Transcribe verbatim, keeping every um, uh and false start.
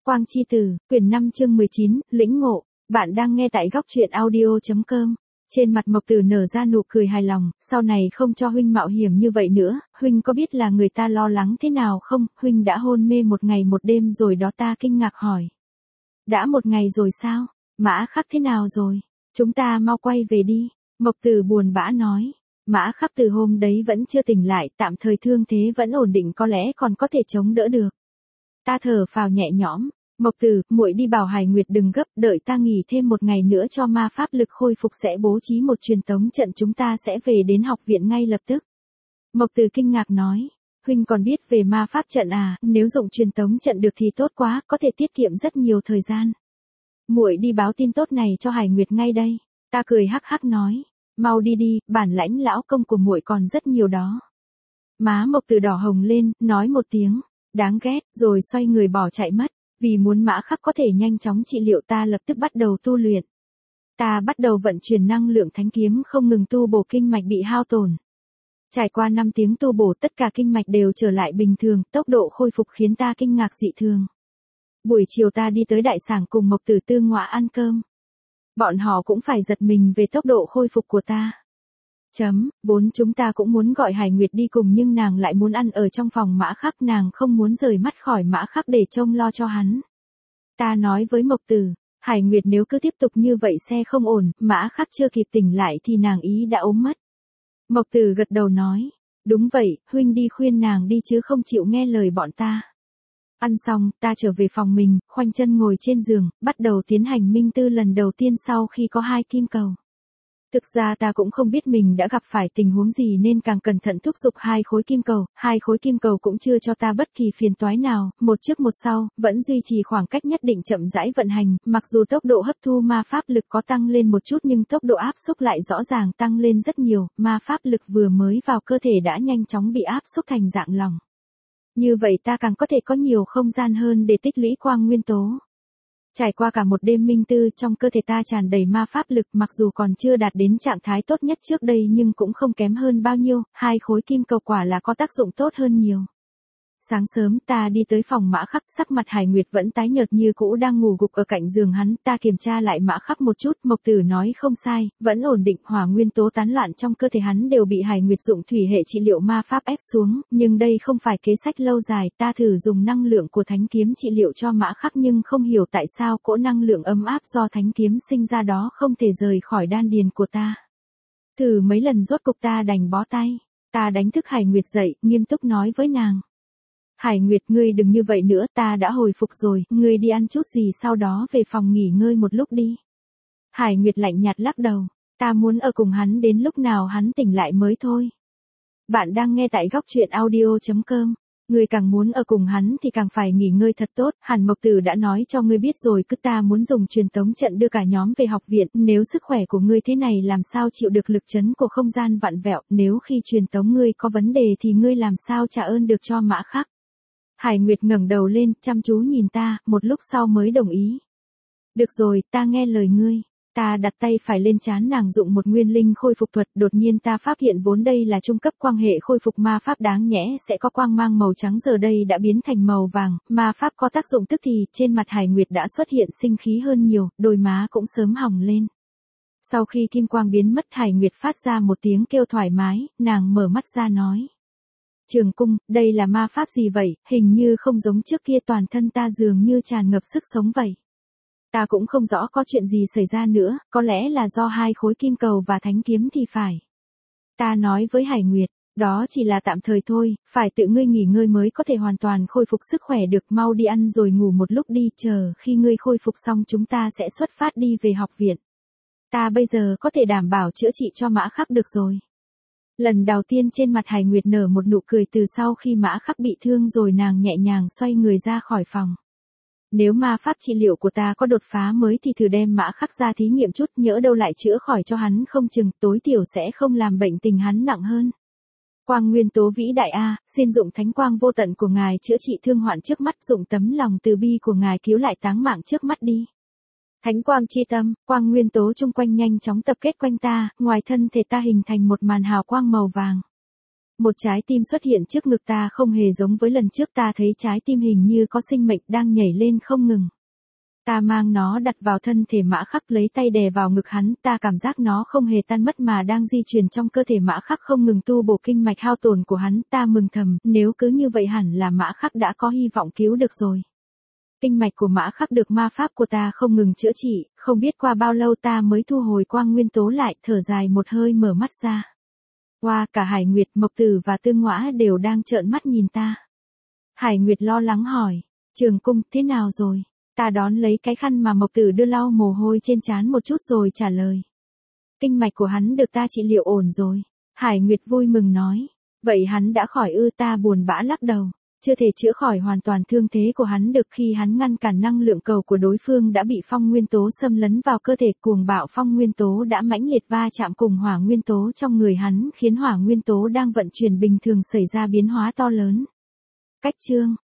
Quang Chi Tử, quyển năm chương mười chín, lĩnh ngộ. Bạn đang nghe tại góc truyện audio chấm com. Trên mặt Mộc Tử nở ra nụ cười hài lòng, sau này không cho huynh mạo hiểm như vậy nữa, huynh có biết là người ta lo lắng thế nào không, huynh đã hôn mê một ngày một đêm rồi đó. Ta kinh ngạc hỏi. Đã một ngày rồi sao? Mã Khắc thế nào rồi? Chúng ta mau quay về đi. Mộc Tử buồn bã nói. Mã Khắc từ hôm đấy vẫn chưa tỉnh lại, tạm thời thương thế vẫn ổn định, có lẽ còn có thể chống đỡ được. Ta thở phào nhẹ nhõm. Mộc Tử, muội đi bảo Hải Nguyệt đừng gấp, đợi ta nghỉ thêm một ngày nữa cho ma pháp lực khôi phục sẽ bố trí một truyền tống trận, chúng ta sẽ về đến học viện ngay lập tức. Mộc Tử kinh ngạc nói, huynh còn biết về ma pháp trận à, nếu dụng truyền tống trận được thì tốt quá, có thể tiết kiệm rất nhiều thời gian. Muội đi báo tin tốt này cho Hải Nguyệt ngay đây. Ta cười hắc hắc nói, mau đi đi, bản lãnh lão công của muội còn rất nhiều đó. Má Mộc Tử đỏ hồng lên, nói một tiếng, đáng ghét, rồi xoay người bỏ chạy mất. Vì muốn Mã Khắc có thể nhanh chóng trị liệu, ta lập tức bắt đầu tu luyện. Ta bắt đầu vận chuyển năng lượng thánh kiếm, không ngừng tu bổ kinh mạch bị hao tổn. Trải qua năm tiếng tu bổ, tất cả kinh mạch đều trở lại bình thường, tốc độ khôi phục khiến ta kinh ngạc dị thường. Buổi chiều ta đi tới đại sảnh cùng Mộc Tử Tư Ngọa ăn cơm. Bọn họ cũng phải giật mình về tốc độ khôi phục của ta. Chấm, vốn chúng ta cũng muốn gọi Hải Nguyệt đi cùng nhưng nàng lại muốn ăn ở trong phòng Mã Khắc, nàng không muốn rời mắt khỏi Mã Khắc để trông lo cho hắn. Ta nói với Mộc Tử, Hải Nguyệt nếu cứ tiếp tục như vậy sẽ không ổn, Mã Khắc chưa kịp tỉnh lại thì nàng ý đã ốm mất. Mộc Tử gật đầu nói, đúng vậy, huynh đi khuyên nàng đi chứ không chịu nghe lời bọn ta. Ăn xong, ta trở về phòng mình, khoanh chân ngồi trên giường, bắt đầu tiến hành minh tư lần đầu tiên sau khi có hai kim cầu. Thực ra ta cũng không biết mình đã gặp phải tình huống gì nên càng cẩn thận thúc giục hai khối kim cầu, hai khối kim cầu cũng chưa cho ta bất kỳ phiền toái nào, một trước một sau, vẫn duy trì khoảng cách nhất định chậm rãi vận hành, mặc dù tốc độ hấp thu ma pháp lực có tăng lên một chút nhưng tốc độ áp xúc lại rõ ràng tăng lên rất nhiều, ma pháp lực vừa mới vào cơ thể đã nhanh chóng bị áp xúc thành dạng lỏng. Như vậy ta càng có thể có nhiều không gian hơn để tích lũy quang nguyên tố. Trải qua cả một đêm minh tư, trong cơ thể ta tràn đầy ma pháp lực, mặc dù còn chưa đạt đến trạng thái tốt nhất trước đây nhưng cũng không kém hơn bao nhiêu, hai khối kim cầu quả là có tác dụng tốt hơn nhiều. Sáng sớm ta đi tới phòng Mã Khắc, sắc mặt Hải Nguyệt vẫn tái nhợt như cũ đang ngủ gục ở cạnh giường hắn, ta kiểm tra lại Mã Khắc một chút, Mộc Tử nói không sai, vẫn ổn định, hỏa nguyên tố tán loạn trong cơ thể hắn đều bị Hải Nguyệt dụng thủy hệ trị liệu ma pháp ép xuống, nhưng đây không phải kế sách lâu dài, ta thử dùng năng lượng của thánh kiếm trị liệu cho Mã Khắc nhưng không hiểu tại sao cỗ năng lượng ấm áp do thánh kiếm sinh ra đó không thể rời khỏi đan điền của ta. Thử mấy lần rốt cục ta đành bó tay, ta đánh thức Hải Nguyệt dậy, nghiêm túc nói với nàng. Hải Nguyệt, ngươi đừng như vậy nữa, ta đã hồi phục rồi, ngươi đi ăn chút gì sau đó về phòng nghỉ ngơi một lúc đi. Hải Nguyệt lạnh nhạt lắc đầu, ta muốn ở cùng hắn đến lúc nào hắn tỉnh lại mới thôi. Bạn đang nghe tại góc truyện audio chấm com, ngươi càng muốn ở cùng hắn thì càng phải nghỉ ngơi thật tốt, hẳn Mộc Tử đã nói cho ngươi biết rồi, cứ ta muốn dùng truyền tống trận đưa cả nhóm về học viện, nếu sức khỏe của ngươi thế này làm sao chịu được lực chấn của không gian vặn vẹo, nếu khi truyền tống ngươi có vấn đề thì ngươi làm sao trả ơn được cho Mã Khắc. Hải Nguyệt ngẩng đầu lên, chăm chú nhìn ta, một lúc sau mới đồng ý. Được rồi, ta nghe lời ngươi. Ta đặt tay phải lên trán nàng dụng một nguyên linh khôi phục thuật, đột nhiên ta phát hiện vốn đây là trung cấp quang hệ khôi phục ma pháp đáng nhẽ sẽ có quang mang màu trắng giờ đây đã biến thành màu vàng, ma pháp có tác dụng tức thì, trên mặt Hải Nguyệt đã xuất hiện sinh khí hơn nhiều, đôi má cũng sớm hồng lên. Sau khi kim quang biến mất, Hải Nguyệt phát ra một tiếng kêu thoải mái, nàng mở mắt ra nói. Trường cung, đây là ma pháp gì vậy, hình như không giống trước kia, toàn thân ta dường như tràn ngập sức sống vậy. Ta cũng không rõ có chuyện gì xảy ra nữa, có lẽ là do hai khối kim cầu và thánh kiếm thì phải. Ta nói với Hải Nguyệt, đó chỉ là tạm thời thôi, phải tự ngươi nghỉ ngơi mới có thể hoàn toàn khôi phục sức khỏe được, mau đi ăn rồi ngủ một lúc đi, chờ khi ngươi khôi phục xong chúng ta sẽ xuất phát đi về học viện. Ta bây giờ có thể đảm bảo chữa trị cho Mã Khắc được rồi. Lần đầu tiên trên mặt Hải Nguyệt nở một nụ cười từ sau khi Mã Khắc bị thương rồi nàng nhẹ nhàng xoay người ra khỏi phòng. Nếu ma pháp trị liệu của ta có đột phá mới thì thử đem Mã Khắc ra thí nghiệm chút, nhỡ đâu lại chữa khỏi cho hắn không chừng, tối thiểu sẽ không làm bệnh tình hắn nặng hơn. Quang nguyên tố vĩ đại a, xin dụng thánh quang vô tận của ngài chữa trị thương hoạn trước mắt, dụng tấm lòng từ bi của ngài cứu lại táng mạng trước mắt đi. Thánh quang chi tâm, quang nguyên tố chung quanh nhanh chóng tập kết quanh ta, ngoài thân thể ta hình thành một màn hào quang màu vàng. Một trái tim xuất hiện trước ngực ta không hề giống với lần trước, ta thấy trái tim hình như có sinh mệnh đang nhảy lên không ngừng. Ta mang nó đặt vào thân thể Mã Khắc, lấy tay đè vào ngực hắn, ta cảm giác nó không hề tan mất mà đang di chuyển trong cơ thể Mã Khắc, không ngừng tu bổ kinh mạch hao tổn của hắn. Ta mừng thầm, nếu cứ như vậy hẳn là Mã Khắc đã có hy vọng cứu được rồi. Kinh mạch của Mã Khắc được ma pháp của ta không ngừng chữa trị, không biết qua bao lâu ta mới thu hồi quang nguyên tố lại, thở dài một hơi mở mắt ra. Qua cả Hải Nguyệt, Mộc Tử và Tương Ngõa đều đang trợn mắt nhìn ta. Hải Nguyệt lo lắng hỏi, Trường Cung thế nào rồi? Ta đón lấy cái khăn mà Mộc Tử đưa lau mồ hôi trên trán một chút rồi trả lời. Kinh mạch của hắn được ta trị liệu ổn rồi. Hải Nguyệt vui mừng nói, vậy hắn đã khỏi ư? Ta buồn bã lắc đầu. Chưa thể chữa khỏi hoàn toàn thương thế của hắn được, khi hắn ngăn cản năng lượng cầu của đối phương đã bị phong nguyên tố xâm lấn vào cơ thể, cuồng bạo phong nguyên tố đã mãnh liệt va chạm cùng hỏa nguyên tố trong người hắn, khiến hỏa nguyên tố đang vận chuyển bình thường xảy ra biến hóa to lớn. Cách chương